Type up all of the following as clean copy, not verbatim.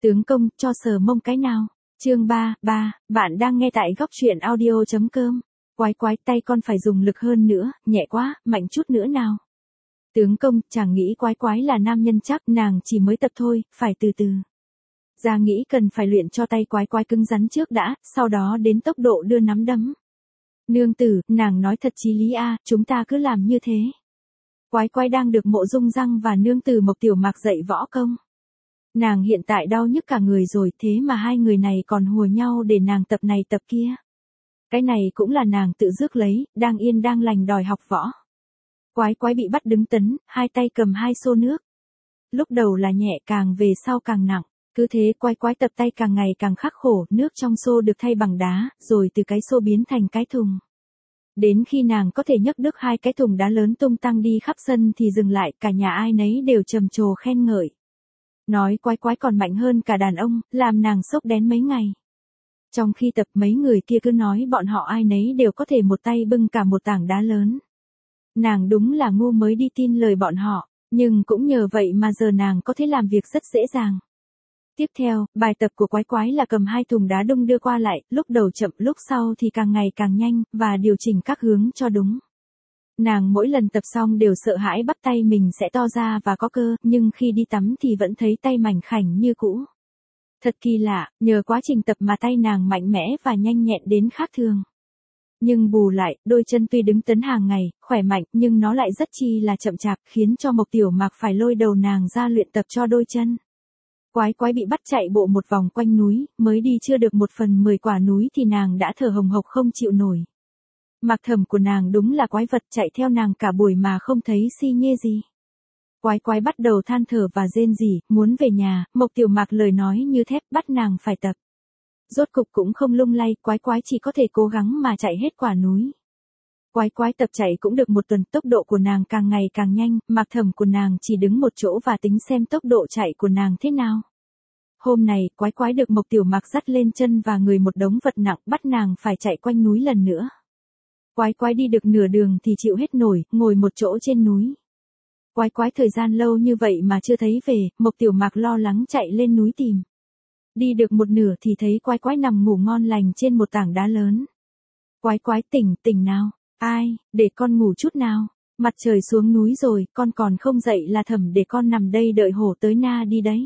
Tướng công, cho sờ mông cái nào? Chương 3, bạn đang nghe tại góc truyện audio.com. Quái quái, tay con phải dùng lực hơn nữa, nhẹ quá, mạnh chút nữa nào. Tướng công, chàng nghĩ quái quái là nam nhân chắc, nàng chỉ mới tập thôi, phải từ từ. Gia nghĩ cần phải luyện cho tay quái quái cứng rắn trước đã, sau đó đến tốc độ đưa nắm đấm. Nương tử, nàng nói thật chí lý a, chúng ta cứ làm như thế. Quái quái đang được Mộ Dung Răng và nương tử Mộc Tiểu Mạc dạy võ công. Nàng hiện tại đau nhức cả người rồi, thế mà hai người này còn hùa nhau để nàng tập này tập kia. Cái này cũng là nàng tự rước lấy, đang yên đang lành đòi học võ. Quái quái bị bắt đứng tấn, hai tay cầm hai xô nước. Lúc đầu là nhẹ, càng về sau càng nặng. Cứ thế quái quái tập tay càng ngày càng khắc khổ, nước trong xô được thay bằng đá, rồi từ cái xô biến thành cái thùng. Đến khi nàng có thể nhấc được hai cái thùng đá lớn tung tăng đi khắp sân thì dừng lại, cả nhà ai nấy đều trầm trồ khen ngợi. Nói quái quái còn mạnh hơn cả đàn ông, làm nàng sốc đén mấy ngày. Trong khi tập mấy người kia cứ nói bọn họ ai nấy đều có thể một tay bưng cả một tảng đá lớn. Nàng đúng là ngu mới đi tin lời bọn họ, nhưng cũng nhờ vậy mà giờ nàng có thể làm việc rất dễ dàng. Tiếp theo, bài tập của quái quái là cầm hai thùng đá đung đưa qua lại, lúc đầu chậm lúc sau thì càng ngày càng nhanh, và điều chỉnh các hướng cho đúng. Nàng mỗi lần tập xong đều sợ hãi bắp tay mình sẽ to ra và có cơ, nhưng khi đi tắm thì vẫn thấy tay mảnh khảnh như cũ. Thật kỳ lạ, nhờ quá trình tập mà tay nàng mạnh mẽ và nhanh nhẹn đến khác thường. Nhưng bù lại, đôi chân tuy đứng tấn hàng ngày, khỏe mạnh, nhưng nó lại rất chi là chậm chạp, khiến cho Mộc Tiểu Mạc phải lôi đầu nàng ra luyện tập cho đôi chân. Quái quái bị bắt chạy bộ một vòng quanh núi, mới đi chưa được 1/10 quả núi thì nàng đã thở hồng hộc không chịu nổi. Mạc Thẩm của nàng đúng là quái vật, chạy theo nàng cả buổi mà không thấy si nhê gì. Quái quái bắt đầu than thở và rên rỉ, muốn về nhà, Mộc Tiểu Mạc lời nói như thép bắt nàng phải tập. Rốt cục cũng không lung lay, quái quái chỉ có thể cố gắng mà chạy hết quả núi. Quái quái tập chạy cũng được một tuần, tốc độ của nàng càng ngày càng nhanh, Mạc Thẩm của nàng chỉ đứng một chỗ và tính xem tốc độ chạy của nàng thế nào. Hôm này, quái quái được Mộc Tiểu Mạc dắt lên chân và người một đống vật nặng, bắt nàng phải chạy quanh núi lần nữa. Quái quái đi được nửa đường thì chịu hết nổi, ngồi một chỗ trên núi. Quái quái thời gian lâu như vậy mà chưa thấy về, Mộc Tiểu Mạc lo lắng chạy lên núi tìm. Đi được một nửa thì thấy quái quái nằm ngủ ngon lành trên một tảng đá lớn. Quái quái tỉnh nào, ai, để con ngủ chút nào, mặt trời xuống núi rồi, con còn không dậy là Thẩm để con nằm đây đợi hổ tới na đi đấy.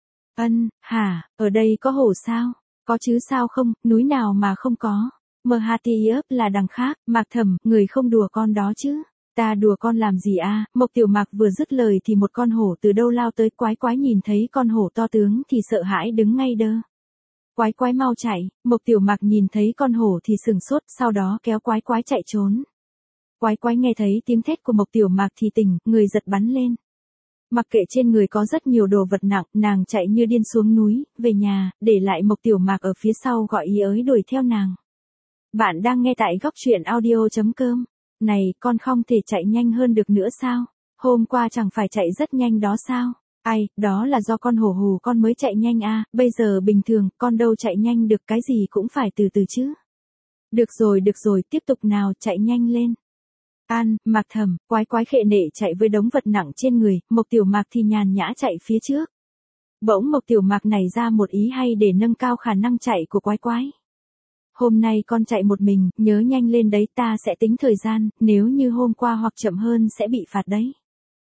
Hả, ở đây có hổ sao? Có chứ sao không, núi nào mà không có. Mhatiup là đằng khác, Mạc Thẩm, người không đùa con đó chứ. Ta đùa con làm gì a? Mộc Tiểu Mạc vừa dứt lời thì một con hổ từ đâu lao tới, quái quái nhìn thấy con hổ to tướng thì sợ hãi đứng ngay đơ. Quái quái mau chạy, Mộc Tiểu Mạc nhìn thấy con hổ thì sừng sốt, sau đó kéo quái quái chạy trốn. Quái quái nghe thấy tiếng thét của Mộc Tiểu Mạc thì tỉnh, người giật bắn lên. Mặc kệ trên người có rất nhiều đồ vật nặng, nàng chạy như điên xuống núi, về nhà, để lại Mộc Tiểu Mạc ở phía sau gọi ý ới đuổi theo nàng. Bạn đang nghe tại góc truyện audio.com. Này, con không thể chạy nhanh hơn được nữa sao? Hôm qua chẳng phải chạy rất nhanh đó sao? Ai, đó là do con hổ hù con mới chạy nhanh a, bây giờ bình thường, con đâu chạy nhanh được, cái gì cũng phải từ từ chứ. Được rồi, tiếp tục nào, chạy nhanh lên. Mạc Thẩm, quái quái khệ nệ chạy với đống vật nặng trên người, Mộc Tiểu Mạc thì nhàn nhã chạy phía trước. Bỗng Mộc Tiểu Mạc nảy ra một ý hay để nâng cao khả năng chạy của quái quái. Hôm nay con chạy một mình, nhớ nhanh lên đấy, ta sẽ tính thời gian, nếu như hôm qua hoặc chậm hơn sẽ bị phạt đấy.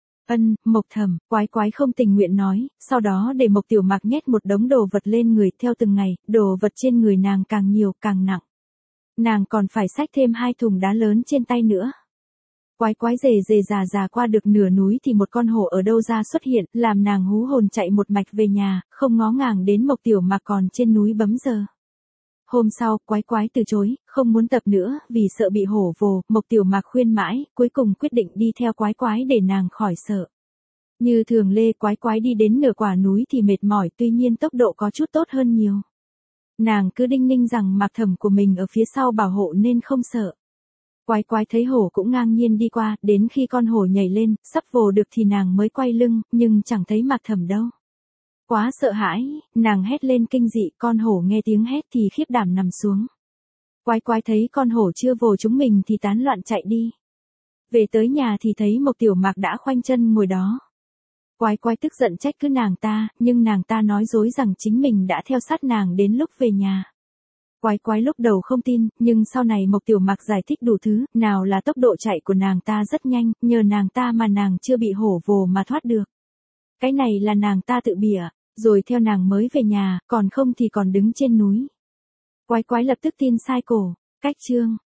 Mộc Thẩm, quái quái không tình nguyện nói, sau đó để Mộc Tiểu Mạc nhét một đống đồ vật lên người, theo từng ngày, đồ vật trên người nàng càng nhiều càng nặng. Nàng còn phải xách thêm 2 thùng đá lớn trên tay nữa. Quái quái rề rà qua được nửa núi thì một con hổ ở đâu ra xuất hiện, làm nàng hú hồn chạy một mạch về nhà, không ngó ngàng đến Mộc Tiểu Mạc còn trên núi bấm giờ. Hôm sau, quái quái từ chối, không muốn tập nữa, vì sợ bị hổ vồ, Mộc Tiểu Mạc khuyên mãi, cuối cùng quyết định đi theo quái quái để nàng khỏi sợ. Như thường lê, quái quái đi đến nửa quả núi thì mệt mỏi, tuy nhiên tốc độ có chút tốt hơn nhiều. Nàng cứ đinh ninh rằng Mạc Thẩm của mình ở phía sau bảo hộ nên không sợ. Quái quái thấy hổ cũng ngang nhiên đi qua, đến khi con hổ nhảy lên, sắp vồ được thì nàng mới quay lưng, nhưng chẳng thấy Mạc Thẩm đâu. Quá sợ hãi, nàng hét lên kinh dị, con hổ nghe tiếng hét thì khiếp đảm nằm xuống. Quái quái thấy con hổ chưa vồ chúng mình thì tán loạn chạy đi. Về tới nhà thì thấy Mộc Tiểu Mạc đã khoanh chân ngồi đó. Quái quái tức giận trách cứ nàng ta, nhưng nàng ta nói dối rằng chính mình đã theo sát nàng đến lúc về nhà. Quái quái lúc đầu không tin, nhưng sau này Mộc Tiểu Mạc giải thích đủ thứ, nào là tốc độ chạy của nàng ta rất nhanh, nhờ nàng ta mà nàng chưa bị hổ vồ mà thoát được. Cái này là nàng ta tự bịa, rồi theo nàng mới về nhà, còn không thì còn đứng trên núi. Quái quái lập tức tin sai cổ, cách chương.